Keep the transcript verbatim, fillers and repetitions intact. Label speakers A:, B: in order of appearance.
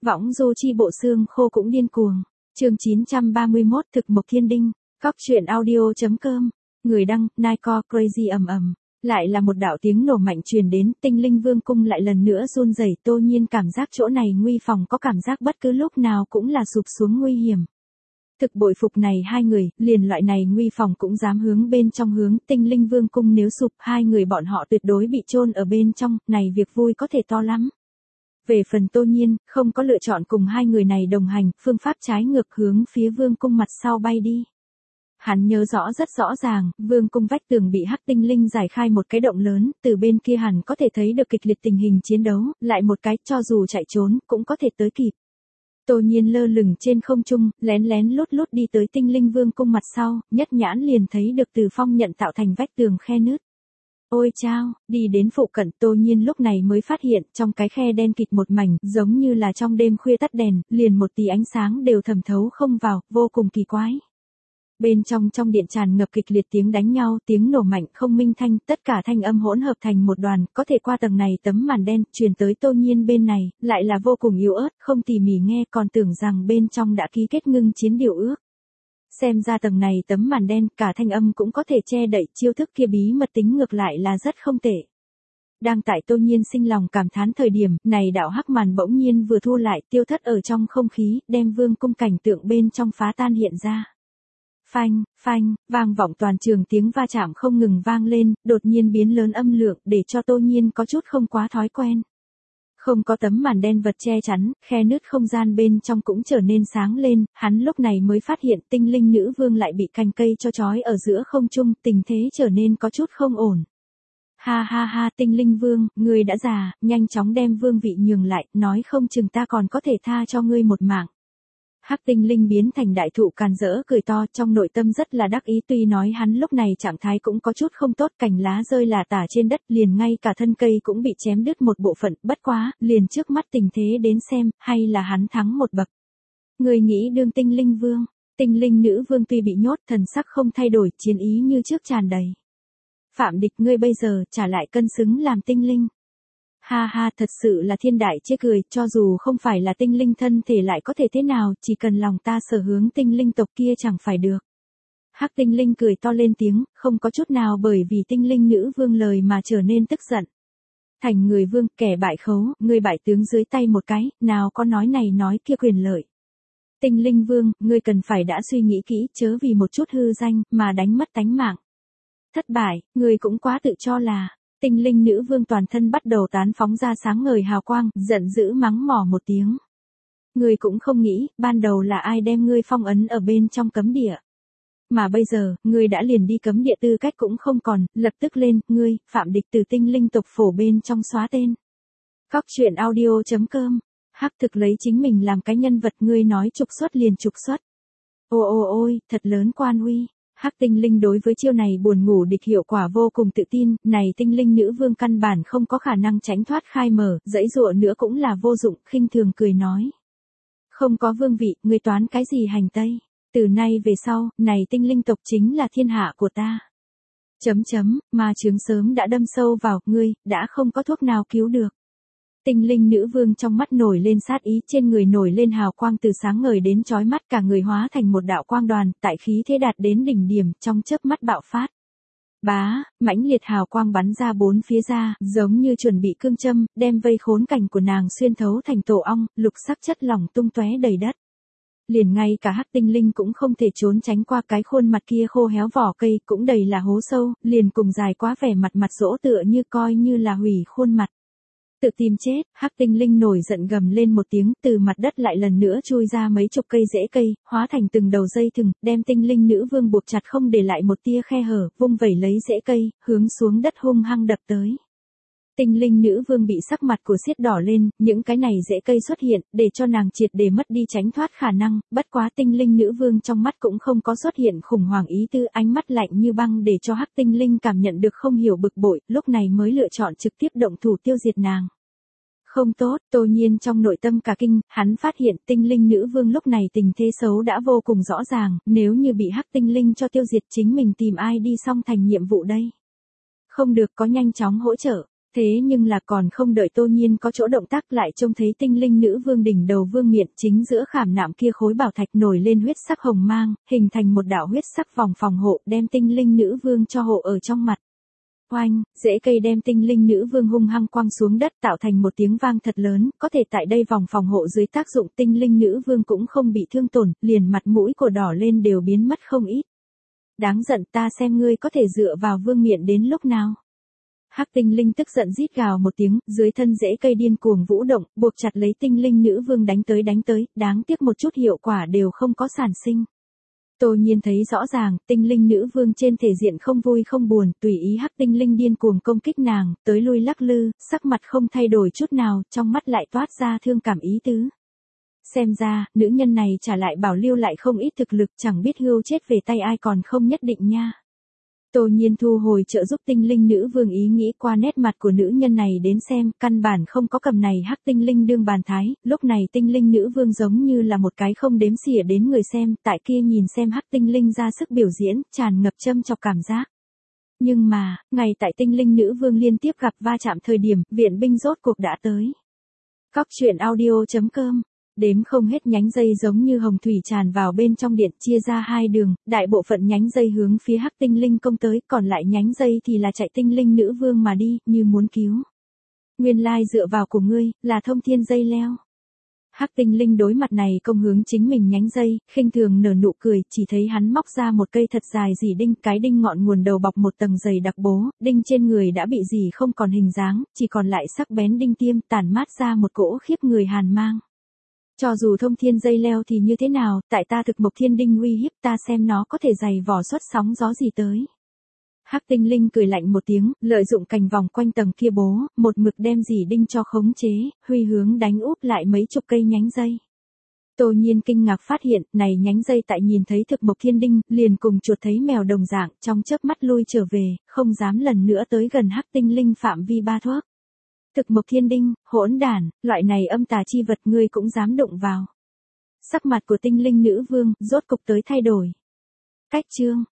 A: Võng du chi bộ xương khô cũng điên cuồng. Chương chín trăm ba mươi mốt thực mộc thiên đinh. Cóc truyện audio chấm com. Người đăng, Nike Crazy ầm ầm. Lại là một đạo tiếng nổ mạnh truyền đến, Tinh Linh Vương cung lại lần nữa run rẩy. Tô Nhiên cảm giác chỗ này nguy phòng, có cảm giác bất cứ lúc nào cũng là sụp xuống nguy hiểm. Thực bội phục này hai người, liền loại này nguy phòng cũng dám hướng bên trong hướng. Tinh Linh Vương cung nếu sụp, hai người bọn họ tuyệt đối bị chôn ở bên trong, này việc vui có thể to lắm. Về phần Tô Nhiên, không có lựa chọn cùng hai người này đồng hành, phương pháp trái ngược hướng phía vương cung mặt sau bay đi. Hắn nhớ rõ rất rõ ràng, vương cung vách tường bị hắc tinh linh giải khai một cái động lớn, từ bên kia hẳn có thể thấy được kịch liệt tình hình chiến đấu, lại một cái cho dù chạy trốn, cũng có thể tới kịp. Tô Nhiên lơ lửng trên không trung, lén lén lút lút đi tới tinh linh vương cung mặt sau, nhất nhãn liền thấy được từ phong nhận tạo thành vách tường khe nứt. Ôi chao, đi đến phụ cận Tô Nhiên lúc này mới phát hiện trong cái khe đen kịt một mảnh, giống như là trong đêm khuya tắt đèn, liền một tí ánh sáng đều thẩm thấu không vào, vô cùng kỳ quái. Bên trong trong điện tràn ngập kịch liệt tiếng đánh nhau, tiếng nổ mạnh không minh thanh, tất cả thanh âm hỗn hợp thành một đoàn, có thể qua tầng này tấm màn đen, truyền tới Tô Nhiên bên này, lại là vô cùng yếu ớt, không tỉ mỉ nghe còn tưởng rằng bên trong đã ký kết ngưng chiến điều ước. Xem ra tầng này tấm màn đen, cả thanh âm cũng có thể che đậy, chiêu thức kia bí mật tính ngược lại là rất không tệ. Đang tại Tô Nhiên sinh lòng cảm thán thời điểm, này đạo hắc màn bỗng nhiên vừa thu lại, tiêu thất ở trong không khí, đem vương cung cảnh tượng bên trong phá tan hiện ra. Phanh, phanh, vang vọng toàn trường tiếng va chạm không ngừng vang lên, đột nhiên biến lớn âm lượng để cho Tô Nhiên có chút không quá thói quen. Không có tấm màn đen vật che chắn, khe nứt không gian bên trong cũng trở nên sáng lên, hắn lúc này mới phát hiện tinh linh nữ vương lại bị cành cây cho trói ở giữa không trung, tình thế trở nên có chút không ổn. Ha ha ha, tinh linh vương, ngươi đã già, nhanh chóng đem vương vị nhường lại, nói không chừng ta còn có thể tha cho ngươi một mạng. Hắc tinh linh biến thành đại thụ càn rỡ cười to, trong nội tâm rất là đắc ý, tuy nói hắn lúc này trạng thái cũng có chút không tốt, cành lá rơi là tả trên đất, liền ngay cả thân cây cũng bị chém đứt một bộ phận, bất quá, liền trước mắt tình thế đến xem, hay là hắn thắng một bậc. Người nghĩ đương tinh linh vương, tinh linh nữ vương tuy bị nhốt, thần sắc không thay đổi, chiến ý như trước tràn đầy. Phạm địch, ngươi bây giờ trả lại cân xứng làm tinh linh. Ha ha, thật sự là thiên đại chê cười, cho dù không phải là tinh linh thân thể lại có thể thế nào, chỉ cần lòng ta sở hướng tinh linh tộc kia chẳng phải được. Hắc tinh linh cười to lên tiếng, không có chút nào bởi vì tinh linh nữ vương lời mà trở nên tức giận. Thành người vương, kẻ bại khấu, người bại tướng dưới tay một cái, nào có nói này nói kia quyền lợi. Tinh linh vương, ngươi cần phải đã suy nghĩ kỹ, chớ vì một chút hư danh, mà đánh mất tánh mạng. Thất bại, ngươi cũng quá tự cho là. Tinh linh nữ vương toàn thân bắt đầu tán phóng ra sáng ngời hào quang, giận dữ mắng mỏ một tiếng. Ngươi cũng không nghĩ, ban đầu là ai đem ngươi phong ấn ở bên trong cấm địa. Mà bây giờ, ngươi đã liền đi cấm địa tư cách cũng không còn, lập tức lên, ngươi, phạm địch từ tinh linh tộc phổ bên trong xóa tên. Cóc truyện audio chấm com. Hắc thực lấy chính mình làm cái nhân vật, ngươi nói trục xuất liền trục xuất. Ô ô ôi, thật lớn quan uy. Hắc tinh linh đối với chiêu này buồn ngủ địch hiệu quả vô cùng tự tin, này tinh linh nữ vương căn bản không có khả năng tránh thoát khai mở, dãy dụa nữa cũng là vô dụng, khinh thường cười nói. Không có vương vị, ngươi toán cái gì hành tây, từ nay về sau, này tinh linh tộc chính là thiên hạ của ta. Chấm chấm, mà chướng sớm đã đâm sâu vào, ngươi, đã không có thuốc nào cứu được. Tinh linh nữ vương trong mắt nổi lên sát ý, trên người nổi lên hào quang từ sáng ngời đến chói mắt, cả người hóa thành một đạo quang đoàn, tại khí thế đạt đến đỉnh điểm, trong chớp mắt bạo phát. Bá, mãnh liệt hào quang bắn ra bốn phía ra, giống như chuẩn bị cương châm, đem vây khốn cảnh của nàng xuyên thấu thành tổ ong, lục sắc chất lỏng tung tóe đầy đất. Liền ngay cả hắc tinh linh cũng không thể trốn tránh qua cái khuôn mặt kia khô héo vỏ cây, cũng đầy là hố sâu, liền cùng dài quá vẻ mặt mặt dỗ tựa như coi như là hủy khuôn mặt. Tự tìm chết, hắc tinh linh nổi giận gầm lên một tiếng, từ mặt đất lại lần nữa chui ra mấy chục cây rễ cây, hóa thành từng đầu dây thừng, đem tinh linh nữ vương buộc chặt không để lại một tia khe hở, vung vẩy lấy rễ cây, hướng xuống đất hung hăng đập tới. Tinh linh nữ vương bị sắc mặt của xiết đỏ lên, những cái này rễ cây xuất hiện, để cho nàng triệt để mất đi tránh thoát khả năng, bất quá tinh linh nữ vương trong mắt cũng không có xuất hiện khủng hoảng ý tư, ánh mắt lạnh như băng để cho hắc tinh linh cảm nhận được không hiểu bực bội, lúc này mới lựa chọn trực tiếp động thủ tiêu diệt nàng. Không tốt, Tô Nhiên trong nội tâm cả kinh, hắn phát hiện tinh linh nữ vương lúc này tình thế xấu đã vô cùng rõ ràng, nếu như bị hắc tinh linh cho tiêu diệt chính mình tìm ai đi xong thành nhiệm vụ đây. Không được, có nhanh chóng hỗ trợ. Thế nhưng là còn không đợi Tô Nhiên có chỗ động tác lại trông thấy tinh linh nữ vương đỉnh đầu vương miện chính giữa khảm nạm kia khối bảo thạch nổi lên huyết sắc hồng mang, hình thành một đạo huyết sắc vòng phòng hộ đem tinh linh nữ vương cho hộ ở trong mặt. Oanh, rễ cây đem tinh linh nữ vương hung hăng quăng xuống đất tạo thành một tiếng vang thật lớn, có thể tại đây vòng phòng hộ dưới tác dụng tinh linh nữ vương cũng không bị thương tổn, liền mặt mũi của đỏ lên đều biến mất không ít. Đáng giận, ta xem ngươi có thể dựa vào vương miện đến lúc nào. Hắc tinh linh tức giận rít gào một tiếng, dưới thân rễ cây điên cuồng vũ động, buộc chặt lấy tinh linh nữ vương đánh tới đánh tới, đáng tiếc một chút hiệu quả đều không có sản sinh. Tô Nhiên thấy rõ ràng, tinh linh nữ vương trên thể diện không vui không buồn, tùy ý hắc tinh linh điên cuồng công kích nàng, tới lui lắc lư, sắc mặt không thay đổi chút nào, trong mắt lại toát ra thương cảm ý tứ. Xem ra, nữ nhân này trả lại bảo lưu lại không ít thực lực, chẳng biết hưu chết về tay ai còn không nhất định nha. Tô Nhiên thu hồi trợ giúp tinh linh nữ vương ý nghĩ qua nét mặt của nữ nhân này đến xem, căn bản không có cầm này hắc tinh linh đương bàn thái, lúc này tinh linh nữ vương giống như là một cái không đếm xỉa đến người xem, tại kia nhìn xem hắc tinh linh ra sức biểu diễn, tràn ngập châm chọc cảm giác. Nhưng mà, ngày tại tinh linh nữ vương liên tiếp gặp va chạm thời điểm, viện binh rốt cuộc đã tới. Cóc truyện audio chấm com Đếm không hết nhánh dây giống như hồng thủy tràn vào bên trong điện chia ra hai đường, đại bộ phận nhánh dây hướng phía hắc tinh linh công tới, còn lại nhánh dây thì là chạy tinh linh nữ vương mà đi, như muốn cứu. Nguyên lai dựa vào của ngươi, là thông thiên dây leo. Hắc tinh linh đối mặt này công hướng chính mình nhánh dây, khinh thường nở nụ cười, chỉ thấy hắn móc ra một cây thật dài dì đinh, cái đinh ngọn nguồn đầu bọc một tầng dày đặc bố, đinh trên người đã bị dì không còn hình dáng, chỉ còn lại sắc bén đinh tiêm tản mát ra một cỗ khiếp người hàn mang. Cho dù thông thiên dây leo thì như thế nào, tại ta thực mộc thiên đinh uy hiếp ta xem nó có thể dày vò xuất sóng gió gì tới. Hắc tinh linh cười lạnh một tiếng, lợi dụng cành vòng quanh tầng kia bố, một mực đem dì đinh cho khống chế, huy hướng đánh úp lại mấy chục cây nhánh dây. Tô Nhiên kinh ngạc phát hiện, này nhánh dây tại nhìn thấy thực mộc thiên đinh, liền cùng chuột thấy mèo đồng dạng, trong chớp mắt lui trở về, không dám lần nữa tới gần hắc tinh linh phạm vi ba thước. Thực mộc thiên đinh, hỗn đản, loại này âm tà chi vật ngươi cũng dám đụng vào. Sắc mặt của tinh linh nữ vương, rốt cục tới thay đổi. Cách chương.